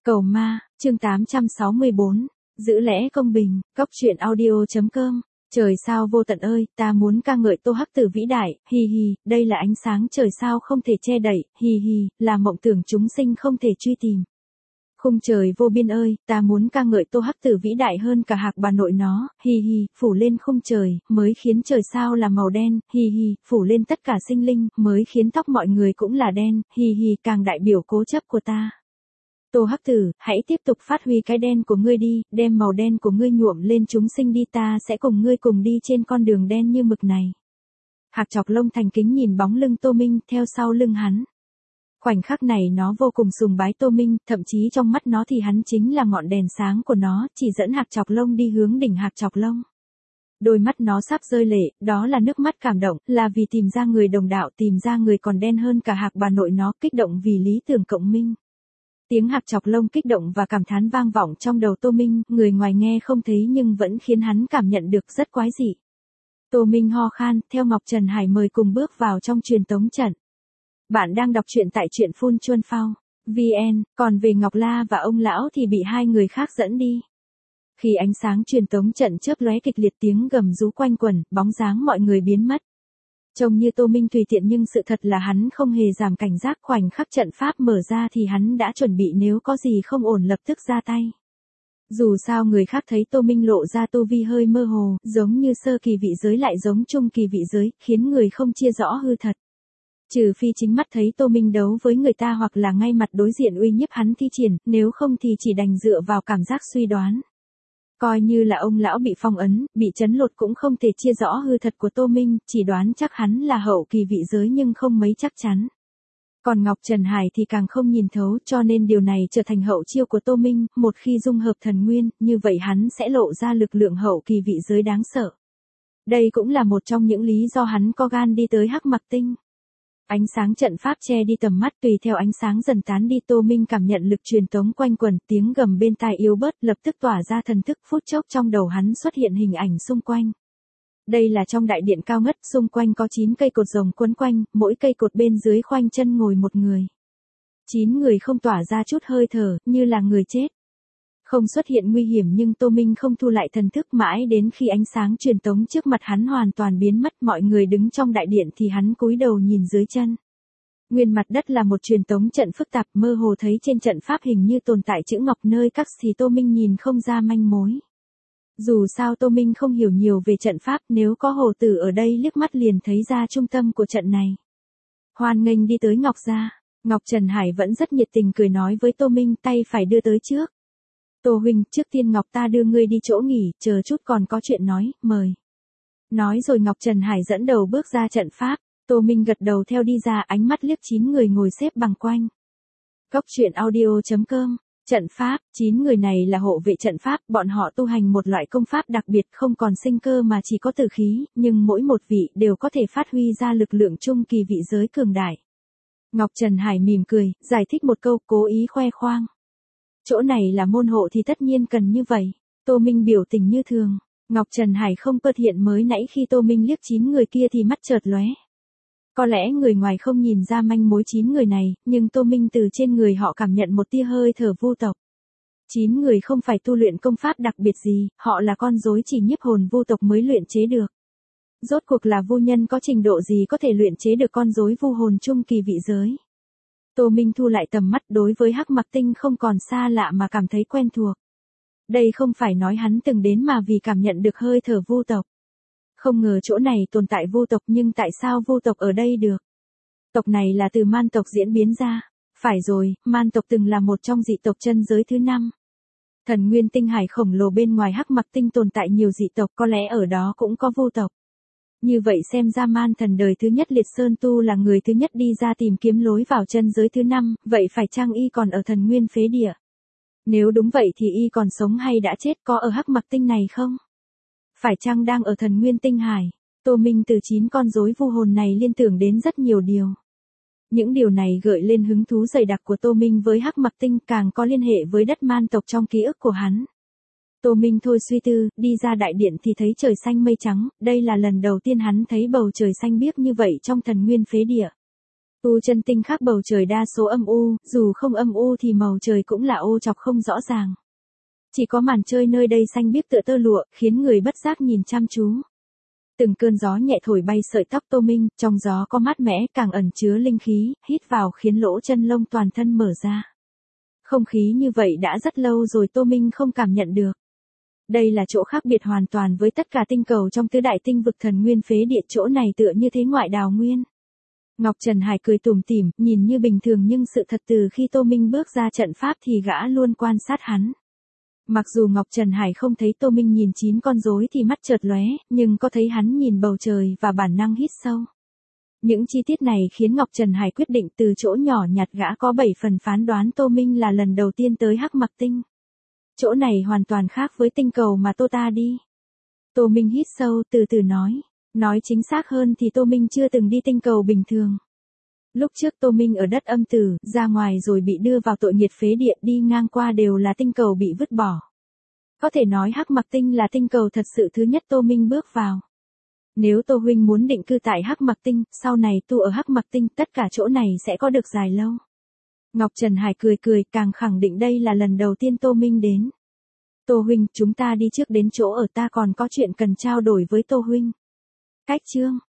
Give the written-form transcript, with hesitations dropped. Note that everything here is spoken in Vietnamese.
Cầu ma, chương 864, giữ lẽ công bình, Cóc truyện audio.com. Trời sao vô tận ơi, ta muốn ca ngợi Tô Hắc Tử vĩ đại, hi hi, đây là ánh sáng trời sao không thể che đậy, hi hi, là mộng tưởng chúng sinh không thể truy tìm. Khung trời vô biên ơi, ta muốn ca ngợi Tô Hắc Tử vĩ đại hơn cả Hạc bà nội nó, hi hi, phủ lên khung trời, mới khiến trời sao là màu đen, hi hi, phủ lên tất cả sinh linh, mới khiến tóc mọi người cũng là đen, hi hi, càng đại biểu cố chấp của ta. Tô Hắc Tử, hãy tiếp tục phát huy cái đen của ngươi đi, đem màu đen của ngươi nhuộm lên chúng sinh đi, ta sẽ cùng ngươi cùng đi trên con đường đen như mực này. Hạc Chọc Lông thành kính nhìn bóng lưng Tô Minh theo sau lưng hắn. Khoảnh khắc này nó vô cùng sùng bái Tô Minh, thậm chí trong mắt nó thì hắn chính là ngọn đèn sáng của nó, chỉ dẫn Hạc Chọc Lông đi hướng đỉnh Hạc Chọc Lông. Đôi mắt nó sắp rơi lệ, đó là nước mắt cảm động, là vì tìm ra người đồng đạo, tìm ra người còn đen hơn cả Hạc bà nội nó, kích động vì lý tưởng cộng minh. Tiếng Hạc Chọc Lông kích động và cảm thán vang vọng trong đầu Tô Minh, người ngoài nghe không thấy nhưng vẫn khiến hắn cảm nhận được rất quái dị. Tô Minh ho khan, theo Ngọc Trần Hải mời cùng bước vào trong truyền tống trận. Bạn đang đọc truyện tại truyện Phun Chuân Phao VN, còn về Ngọc La và ông lão thì bị hai người khác dẫn đi. Khi ánh sáng truyền tống trận chớp lóe kịch liệt, tiếng gầm rú quanh quẩn, bóng dáng mọi người biến mất. Trông như Tô Minh tùy tiện nhưng sự thật là hắn không hề giảm cảnh giác, khoảnh khắc trận pháp mở ra thì hắn đã chuẩn bị nếu có gì không ổn lập tức ra tay. Dù sao người khác thấy Tô Minh lộ ra tu vi hơi mơ hồ, giống như sơ kỳ vị giới lại giống trung kỳ vị giới, khiến người không chia rõ hư thật. Trừ phi chính mắt thấy Tô Minh đấu với người ta hoặc là ngay mặt đối diện uy hiếp hắn thi triển, nếu không thì chỉ đành dựa vào cảm giác suy đoán. Coi như là ông lão bị phong ấn, bị trấn lột cũng không thể chia rõ hư thật của Tô Minh, chỉ đoán chắc hắn là hậu kỳ vị giới nhưng không mấy chắc chắn. Còn Ngọc Trần Hải thì càng không nhìn thấu, cho nên điều này trở thành hậu chiêu của Tô Minh, một khi dung hợp thần nguyên, như vậy hắn sẽ lộ ra lực lượng hậu kỳ vị giới đáng sợ. Đây cũng là một trong những lý do hắn có gan đi tới Hắc Mặc Tinh. Ánh sáng trận pháp che đi tầm mắt, tùy theo ánh sáng dần tán đi Tô Minh cảm nhận lực truyền tống quanh quẩn, tiếng gầm bên tai yếu bớt, lập tức tỏa ra thần thức, phút chốc trong đầu hắn xuất hiện hình ảnh xung quanh. Đây là trong đại điện cao ngất, xung quanh có 9 cây cột rồng quấn quanh, mỗi cây cột bên dưới khoanh chân ngồi một người. 9 người không tỏa ra chút hơi thở, như là người chết. Không xuất hiện nguy hiểm nhưng Tô Minh không thu lại thần thức, mãi đến khi ánh sáng truyền tống trước mặt hắn hoàn toàn biến mất, mọi người đứng trong đại điện thì hắn cúi đầu nhìn dưới chân. Nguyên mặt đất là một truyền tống trận phức tạp, mơ hồ thấy trên trận pháp hình như tồn tại chữ ngọc nơi các thì Tô Minh nhìn không ra manh mối. Dù sao Tô Minh không hiểu nhiều về trận pháp, nếu có hồ tử ở đây liếc mắt liền thấy ra trung tâm của trận này. Hoan nghênh đi tới Ngọc gia. Ngọc Trần Hải vẫn rất nhiệt tình cười nói với Tô Minh, tay phải đưa tới trước. Tô huynh, trước tiên Ngọc ta đưa ngươi đi chỗ nghỉ, chờ chút còn có chuyện nói, mời. Nói rồi Ngọc Trần Hải dẫn đầu bước ra trận pháp, Tô Minh gật đầu theo đi ra, ánh mắt liếc 9 người ngồi xếp bằng quanh. Cóc truyện audio.com. Trận pháp, 9 người này là hộ vệ trận pháp, bọn họ tu hành một loại công pháp đặc biệt, không còn sinh cơ mà chỉ có tử khí, nhưng mỗi một vị đều có thể phát huy ra lực lượng trung kỳ vị giới cường đại. Ngọc Trần Hải mỉm cười, giải thích một câu, cố ý khoe khoang. Chỗ này là môn hộ thì tất nhiên cần như vậy. Tô Minh biểu tình như thường. Ngọc Trần Hải không bật hiện mới nãy khi Tô Minh liếc 9 người kia thì mắt chợt lóe. Có lẽ người ngoài không nhìn ra manh mối 9 người này, nhưng Tô Minh từ trên người họ cảm nhận một tia hơi thở vu tộc. 9 người không phải tu luyện công pháp đặc biệt gì, họ là con rối chỉ nhiếp hồn vu tộc mới luyện chế được. Rốt cuộc là vu nhân có trình độ gì có thể luyện chế được con rối vu hồn trung kỳ vị giới. Tô Minh thu lại tầm mắt, đối với Hắc Mặc Tinh không còn xa lạ mà cảm thấy quen thuộc. Đây không phải nói hắn từng đến mà vì cảm nhận được hơi thở vu tộc. Không ngờ chỗ này tồn tại vu tộc, nhưng tại sao vu tộc ở đây được? Tộc này là từ man tộc diễn biến ra. Phải rồi, man tộc từng là một trong dị tộc chân giới thứ 5. Thần nguyên tinh hải khổng lồ bên ngoài Hắc Mặc Tinh tồn tại nhiều dị tộc, có lẽ ở đó cũng có vu tộc. Như vậy xem ra man thần đời thứ nhất Liệt Sơn Tu là người thứ nhất đi ra tìm kiếm lối vào chân giới thứ 5, vậy phải chăng y còn ở thần nguyên phế địa? Nếu đúng vậy thì y còn sống hay đã chết, có ở Hắc Mặc Tinh này không? Phải chăng đang ở thần nguyên tinh hải? Tô Minh từ 9 con rối vu hồn này liên tưởng đến rất nhiều điều. Những điều này gợi lên hứng thú dày đặc của Tô Minh với Hắc Mặc Tinh, càng có liên hệ với đất man tộc trong ký ức của hắn. Tô Minh thôi suy tư, đi ra đại điện thì thấy trời xanh mây trắng, đây là lần đầu tiên hắn thấy bầu trời xanh biếc như vậy trong thần nguyên phế địa. U chân tinh khác bầu trời đa số âm u, dù không âm u thì màu trời cũng là ô chọc không rõ ràng. Chỉ có màn chơi nơi đây xanh biếc tựa tơ lụa, khiến người bất giác nhìn chăm chú. Từng cơn gió nhẹ thổi bay sợi tóc Tô Minh, trong gió có mát mẻ càng ẩn chứa linh khí, hít vào khiến lỗ chân lông toàn thân mở ra. Không khí như vậy đã rất lâu rồi Tô Minh không cảm nhận được. Đây là chỗ khác biệt hoàn toàn với tất cả tinh cầu trong tứ đại tinh vực thần nguyên phế địa, chỗ này tựa như thế ngoại đào nguyên. Ngọc Trần Hải cười tủm tỉm, nhìn như bình thường nhưng sự thật từ khi Tô Minh bước ra trận pháp thì gã luôn quan sát hắn. Mặc dù Ngọc Trần Hải không thấy Tô Minh nhìn 9 con rối thì mắt chợt lóe, nhưng có thấy hắn nhìn bầu trời và bản năng hít sâu. Những chi tiết này khiến Ngọc Trần Hải quyết định từ chỗ nhỏ nhặt gã có 7 phần phán đoán Tô Minh là lần đầu tiên tới Hắc Mặc Tinh. Chỗ này hoàn toàn khác với tinh cầu mà Tô ta đi. Tô Minh hít sâu từ từ nói. Nói chính xác hơn thì Tô Minh chưa từng đi tinh cầu bình thường. Lúc trước Tô Minh ở đất âm tử, ra ngoài rồi bị đưa vào tội nghiệt phế địa, đi ngang qua đều là tinh cầu bị vứt bỏ. Có thể nói Hắc Mặc Tinh là tinh cầu thật sự thứ nhất Tô Minh bước vào. Nếu Tô huynh muốn định cư tại Hắc Mặc Tinh, sau này tu ở Hắc Mặc Tinh, tất cả chỗ này sẽ có được dài lâu. Ngọc Trần Hải cười cười, càng khẳng định đây là lần đầu tiên Tô Minh đến. Tô huynh, chúng ta đi trước đến chỗ ở, ta còn có chuyện cần trao đổi với Tô huynh. Cách chương